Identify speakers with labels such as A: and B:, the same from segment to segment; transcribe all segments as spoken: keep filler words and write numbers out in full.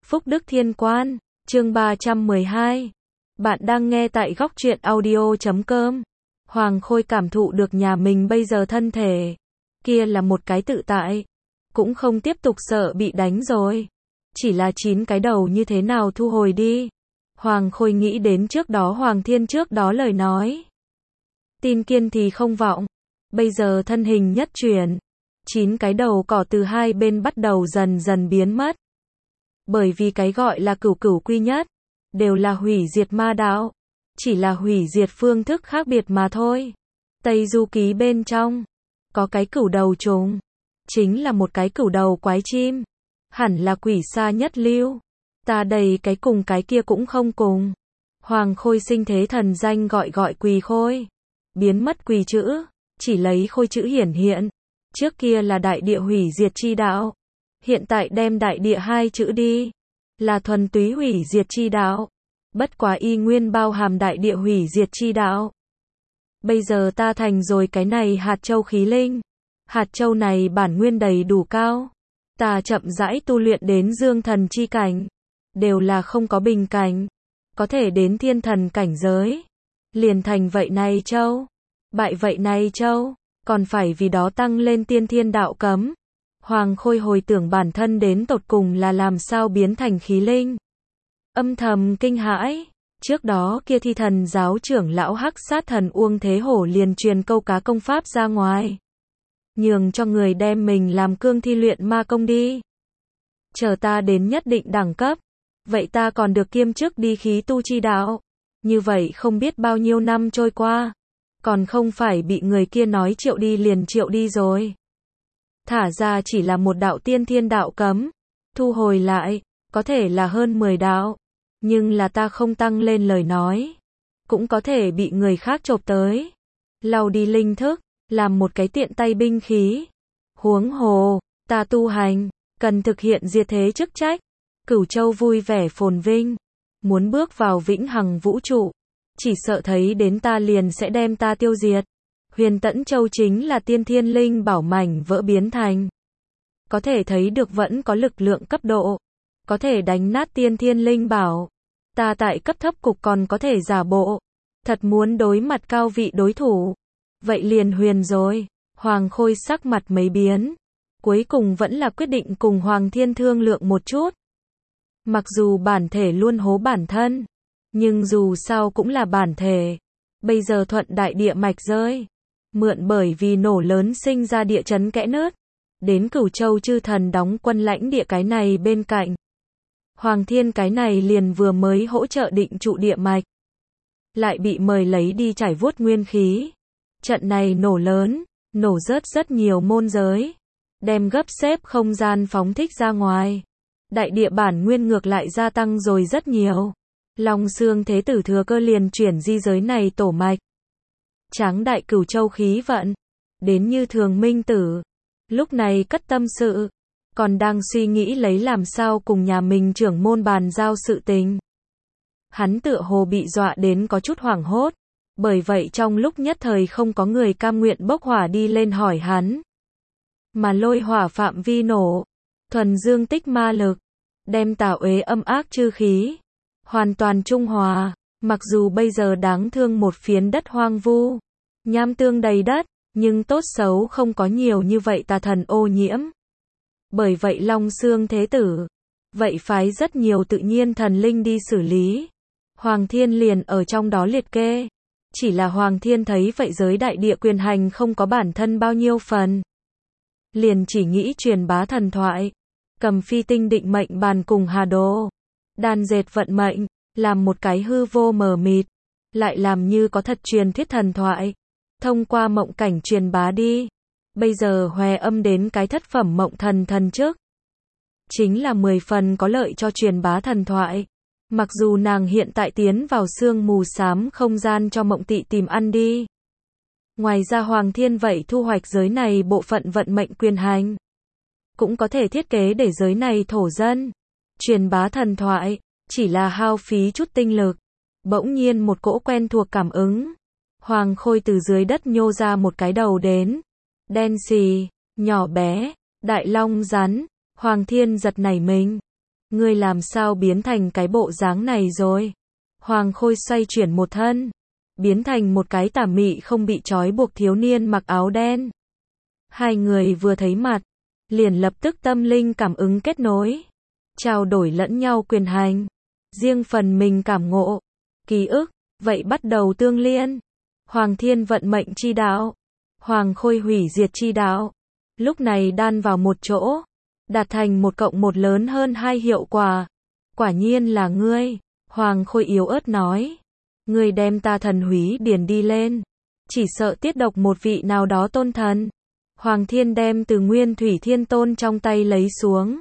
A: Phúc Đức Thiên Quan, chương ba trăm mười hai. Bạn đang nghe tại góc truyện audio chấm com. Hoàng Khôi cảm thụ được nhà mình bây giờ thân thể. Kia là một cái tự tại. Cũng không tiếp tục sợ bị đánh rồi. Chỉ là chín cái đầu như thế nào thu hồi đi. Hoàng Khôi nghĩ đến trước đó Hoàng Thiên trước đó lời nói. Tin kiên thì không vọng. Bây giờ thân hình nhất chuyển. Chín cái đầu cỏ từ hai bên bắt đầu dần dần biến mất. Bởi vì cái gọi là cửu cửu quy nhất, đều là hủy diệt ma đạo. Chỉ là hủy diệt phương thức khác biệt mà thôi. Tây Du Ký bên trong, có cái cửu đầu trùng. Chính là một cái cửu đầu quái chim. Hẳn là quỷ xa nhất lưu. Ta đầy cái cùng cái kia cũng không cùng. Hoàng Khôi sinh thế thần danh gọi gọi quỳ khôi. Biến mất quỳ chữ, chỉ lấy khôi chữ hiển hiện. Trước kia là đại địa hủy diệt chi đạo. Hiện tại đem đại địa hai chữ đi. Là thuần túy hủy diệt chi đạo. Bất quá y nguyên bao hàm đại địa hủy diệt chi đạo. Bây giờ ta thành rồi cái này hạt châu khí linh. Hạt châu này bản nguyên đầy đủ cao. Ta chậm rãi tu luyện đến dương thần chi cảnh. Đều là không có bình cảnh. Có thể đến thiên thần cảnh giới. Liền thành vậy này châu. Bại vậy này châu. Còn phải vì đó tăng lên tiên thiên đạo cấm. Hoàng Khôi hồi tưởng bản thân đến tột cùng là làm sao biến thành khí linh. Âm thầm kinh hãi. Trước đó kia thi thần giáo trưởng lão hắc sát thần Uông Thế Hổ liền truyền câu cá công pháp ra ngoài. Nhường cho người đem mình làm cương thi luyện ma công đi. Chờ ta đến nhất định đẳng cấp. Vậy ta còn được kiêm chức đi khí tu chi đạo. Như vậy không biết bao nhiêu năm trôi qua. Còn không phải bị người kia nói triệu đi liền triệu đi rồi. Thả ra chỉ là một đạo tiên thiên đạo cấm. Thu hồi lại, có thể là hơn mười đạo. Nhưng là ta không tăng lên lời nói. Cũng có thể bị người khác chộp tới. Lau đi linh thức, làm một cái tiện tay binh khí. Huống hồ, ta tu hành, cần thực hiện diệt thế chức trách. Cửu Châu vui vẻ phồn vinh. Muốn bước vào vĩnh hằng vũ trụ. Chỉ sợ thấy đến ta liền sẽ đem ta tiêu diệt. Huyền Tẫn Châu chính là tiên thiên linh bảo mảnh vỡ biến thành. Có thể thấy được vẫn có lực lượng cấp độ. Có thể đánh nát tiên thiên linh bảo. Ta tại cấp thấp cục còn có thể giả bộ. Thật muốn đối mặt cao vị đối thủ. Vậy liền huyền rồi. Hoàng Khôi sắc mặt mấy biến. Cuối cùng vẫn là quyết định cùng Hoàng Thiên thương lượng một chút. Mặc dù bản thể luôn hố bản thân. Nhưng dù sao cũng là bản thể. Bây giờ thuận đại địa mạch rơi. Mượn bởi vì nổ lớn sinh ra địa chấn kẽ nứt. Đến Cửu Châu chư thần đóng quân lãnh địa cái này bên cạnh. Hoàng Thiên cái này liền vừa mới hỗ trợ định trụ địa mạch. Lại bị mời lấy đi trải vuốt nguyên khí. Trận này nổ lớn, nổ rớt rất nhiều môn giới. Đem gấp xếp không gian phóng thích ra ngoài. Đại địa bản nguyên ngược lại gia tăng rồi rất nhiều. Long Xương Thế Tử thừa cơ liền chuyển di giới này tổ mạch. Tráng đại Cửu Châu khí vận. Đến như thường minh tử. Lúc này cất tâm sự. Còn đang suy nghĩ lấy làm sao cùng nhà mình trưởng môn bàn giao sự tình. Hắn tựa hồ bị dọa đến có chút hoảng hốt. Bởi vậy trong lúc nhất thời không có người cam nguyện bốc hỏa đi lên hỏi hắn. Mà lôi hỏa phạm vi nổ. Thuần dương tích ma lực. Đem tà uế âm ác chư khí. Hoàn toàn trung hòa. Mặc dù bây giờ đáng thương một phiến đất hoang vu. Nham tương đầy đất. Nhưng tốt xấu không có nhiều như vậy tà thần ô nhiễm. Bởi vậy Long Xương Thế Tử. Vậy phái rất nhiều tự nhiên thần linh đi xử lý. Hoàng Thiên liền ở trong đó liệt kê. Chỉ là Hoàng Thiên thấy vậy giới đại địa quyền hành không có bản thân bao nhiêu phần. Liền chỉ nghĩ truyền bá thần thoại. Cầm phi tinh định mệnh bàn cùng hà đồ. Đan dệt vận mệnh. Làm một cái hư vô mờ mịt. Lại làm như có thật truyền thuyết thần thoại. Thông qua mộng cảnh truyền bá đi. Bây giờ hòe âm đến cái thất phẩm mộng thần thần trước. Chính là mười phần có lợi cho truyền bá thần thoại. Mặc dù nàng hiện tại tiến vào sương mù xám không gian cho mộng tị tìm ăn đi. Ngoài ra Hoàng Thiên vậy thu hoạch giới này bộ phận vận mệnh quyền hành. Cũng có thể thiết kế để giới này thổ dân. Truyền bá thần thoại. Chỉ là hao phí chút tinh lực. Bỗng nhiên một cỗ quen thuộc cảm ứng. Hoàng Khôi từ dưới đất nhô ra một cái đầu đến. Đen xì, nhỏ bé, đại long rắn. Hoàng Thiên giật nảy mình. ngươi làm sao biến thành cái bộ dáng này rồi? Hoàng Khôi xoay chuyển một thân, biến thành một cái tà mị không bị trói buộc thiếu niên mặc áo đen. Hai người vừa thấy mặt, liền lập tức tâm linh cảm ứng kết nối, trao đổi lẫn nhau quyền hành, riêng phần mình cảm ngộ, ký ức, vậy bắt đầu tương liên. Hoàng Thiên vận mệnh chi đạo, Hoàng Khôi hủy diệt chi đạo, lúc này đan vào một chỗ, đạt thành một cộng một lớn hơn hai hiệu quả. Quả nhiên là ngươi, Hoàng Khôi yếu ớt nói. Ngươi đem ta thần húy điền đi lên, chỉ sợ tiết độc một vị nào đó tôn thần. Hoàng Thiên đem từ Nguyên Thủy Thiên Tôn trong tay lấy xuống.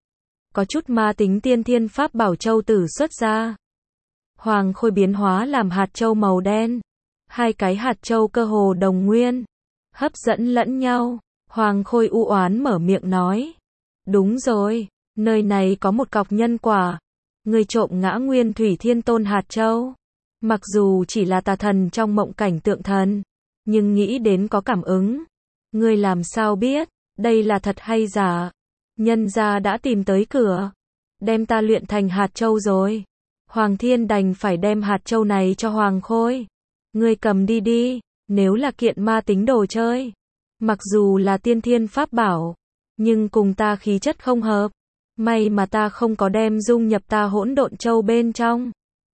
A: Có chút ma tính tiên thiên pháp bảo châu tử xuất ra. Hoàng Khôi biến hóa làm hạt châu màu đen. Hai cái hạt châu cơ hồ đồng nguyên, hấp dẫn lẫn nhau. Hoàng Khôi u oán mở miệng nói. Đúng rồi, nơi này có một cọc nhân quả. Ngươi trộm ngã Nguyên Thủy Thiên Tôn hạt châu. Mặc dù chỉ là tà thần trong mộng cảnh tượng thần, nhưng nghĩ đến có cảm ứng. Ngươi làm sao biết, đây là thật hay giả? Nhân gia đã tìm tới cửa, đem ta luyện thành hạt châu rồi. Hoàng Thiên đành phải đem hạt châu này cho Hoàng Khôi. Ngươi cầm đi đi, nếu là kiện ma tính đồ chơi. Mặc dù là tiên thiên pháp bảo, nhưng cùng ta khí chất không hợp. May mà ta không có đem dung nhập ta hỗn độn châu bên trong.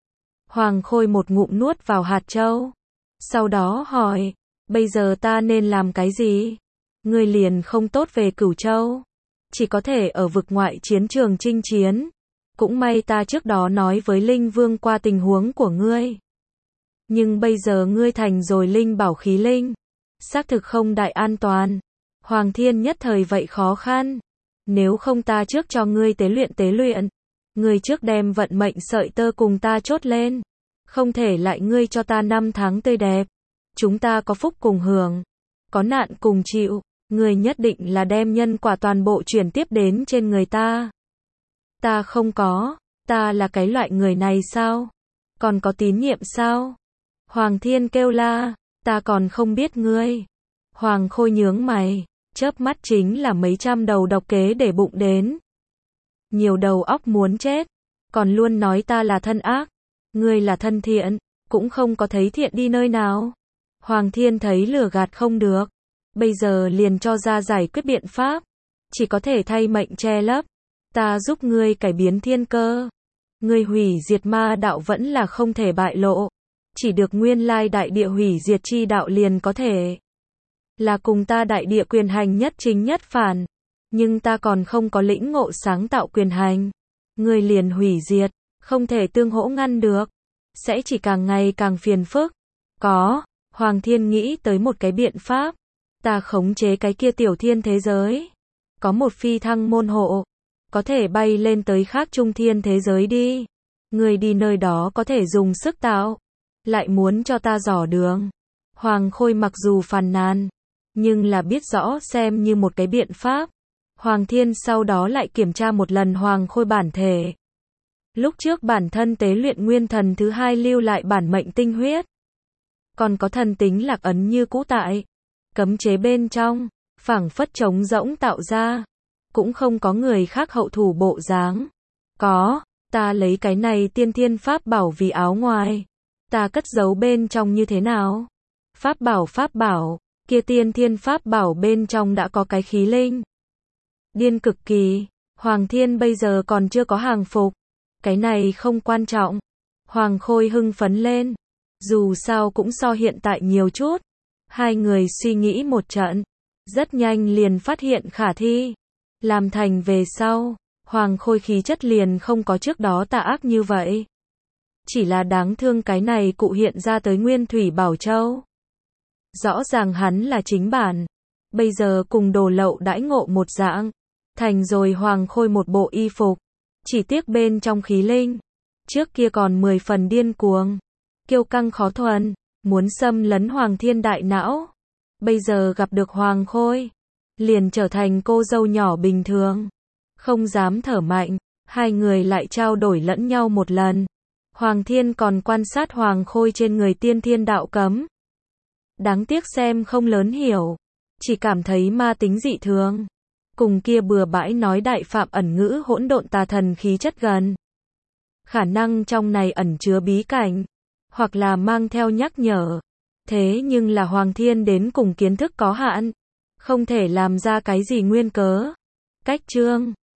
A: Hoàng Khôi một ngụm nuốt vào hạt châu. Sau đó hỏi, bây giờ ta nên làm cái gì? Ngươi liền không tốt về Cửu Châu, chỉ có thể ở vực ngoại chiến trường chinh chiến. Cũng may ta trước đó nói với Linh Vương qua tình huống của ngươi. Nhưng bây giờ ngươi thành rồi linh bảo khí linh, xác thực không đại an toàn. Hoàng Thiên nhất thời vậy khó khăn. Nếu không ta trước cho ngươi tế luyện tế luyện. Ngươi trước đem vận mệnh sợi tơ cùng ta chốt lên. Không thể lại ngươi cho ta năm tháng tươi đẹp. Chúng ta có phúc cùng hưởng, có nạn cùng chịu. Ngươi nhất định là đem nhân quả toàn bộ chuyển tiếp đến trên người ta. Ta không có, ta là cái loại người này sao? Còn có tín nhiệm sao? Hoàng Thiên kêu la, ta còn không biết ngươi. Hoàng Khôi nhướng mày, chớp mắt chính là mấy trăm đầu độc kế để bụng đến. Nhiều đầu óc muốn chết, còn luôn nói ta là thân ác. Ngươi là thân thiện, cũng không có thấy thiện đi nơi nào. Hoàng Thiên thấy lừa gạt không được, bây giờ liền cho ra giải quyết biện pháp, chỉ có thể thay mệnh che lấp. Ta giúp ngươi cải biến thiên cơ. Ngươi hủy diệt ma đạo vẫn là không thể bại lộ, chỉ được nguyên lai đại địa hủy diệt chi đạo liền có thể. Là cùng ta đại địa quyền hành nhất chính nhất phản, nhưng ta còn không có lĩnh ngộ sáng tạo quyền hành. Ngươi liền hủy diệt, không thể tương hỗ ngăn được, sẽ chỉ càng ngày càng phiền phức. Có, Hoàng Thiên nghĩ tới một cái biện pháp. Ta khống chế cái kia tiểu thiên thế giới, có một phi thăng môn hộ, có thể bay lên tới khác trung thiên thế giới đi. Người đi nơi đó có thể dùng sức tạo, lại muốn cho ta dò đường. Hoàng Khôi mặc dù phàn nàn, nhưng là biết rõ xem như một cái biện pháp. Hoàng Thiên sau đó lại kiểm tra một lần Hoàng Khôi bản thể. Lúc trước bản thân tế luyện nguyên thần thứ hai lưu lại bản mệnh tinh huyết, còn có thần tính lạc ấn như cũ tại. Cấm chế bên trong, phảng phất trống rỗng tạo ra, cũng không có người khác hậu thủ bộ dáng. Có, ta lấy cái này tiên thiên pháp bảo vì áo ngoài, ta cất giấu bên trong như thế nào? Pháp bảo pháp bảo, kia tiên thiên pháp bảo bên trong đã có cái khí linh. Điên cực kỳ, Hoàng Thiên bây giờ còn chưa có hàng phục, cái này không quan trọng. Hoàng Khôi hưng phấn lên, dù sao cũng so hiện tại nhiều chút. Hai người suy nghĩ một trận, rất nhanh liền phát hiện khả thi. Làm thành về sau, Hoàng Khôi khí chất liền không có trước đó tà ác như vậy. Chỉ là đáng thương cái này cụ hiện ra tới Nguyên Thủy Bảo Châu. Rõ ràng hắn là chính bản, bây giờ cùng đồ lậu đãi ngộ một dạng, thành rồi Hoàng Khôi một bộ y phục, chỉ tiếc bên trong khí linh, trước kia còn mười phần điên cuồng, kiêu căng khó thuần, muốn xâm lấn Hoàng Thiên đại não. Bây giờ gặp được Hoàng Khôi, liền trở thành cô dâu nhỏ bình thường, không dám thở mạnh. Hai người lại trao đổi lẫn nhau một lần. Hoàng Thiên còn quan sát Hoàng Khôi trên người tiên thiên đạo cấm. Đáng tiếc xem không lớn hiểu, chỉ cảm thấy ma tính dị thường, cùng kia bừa bãi nói đại phạm ẩn ngữ hỗn độn tà thần khí chất gần. Khả năng trong này ẩn chứa bí cảnh, hoặc là mang theo nhắc nhở. Thế nhưng là Hoàng Thiên đến cùng kiến thức có hạn, không thể làm ra cái gì nguyên cớ. Cách chương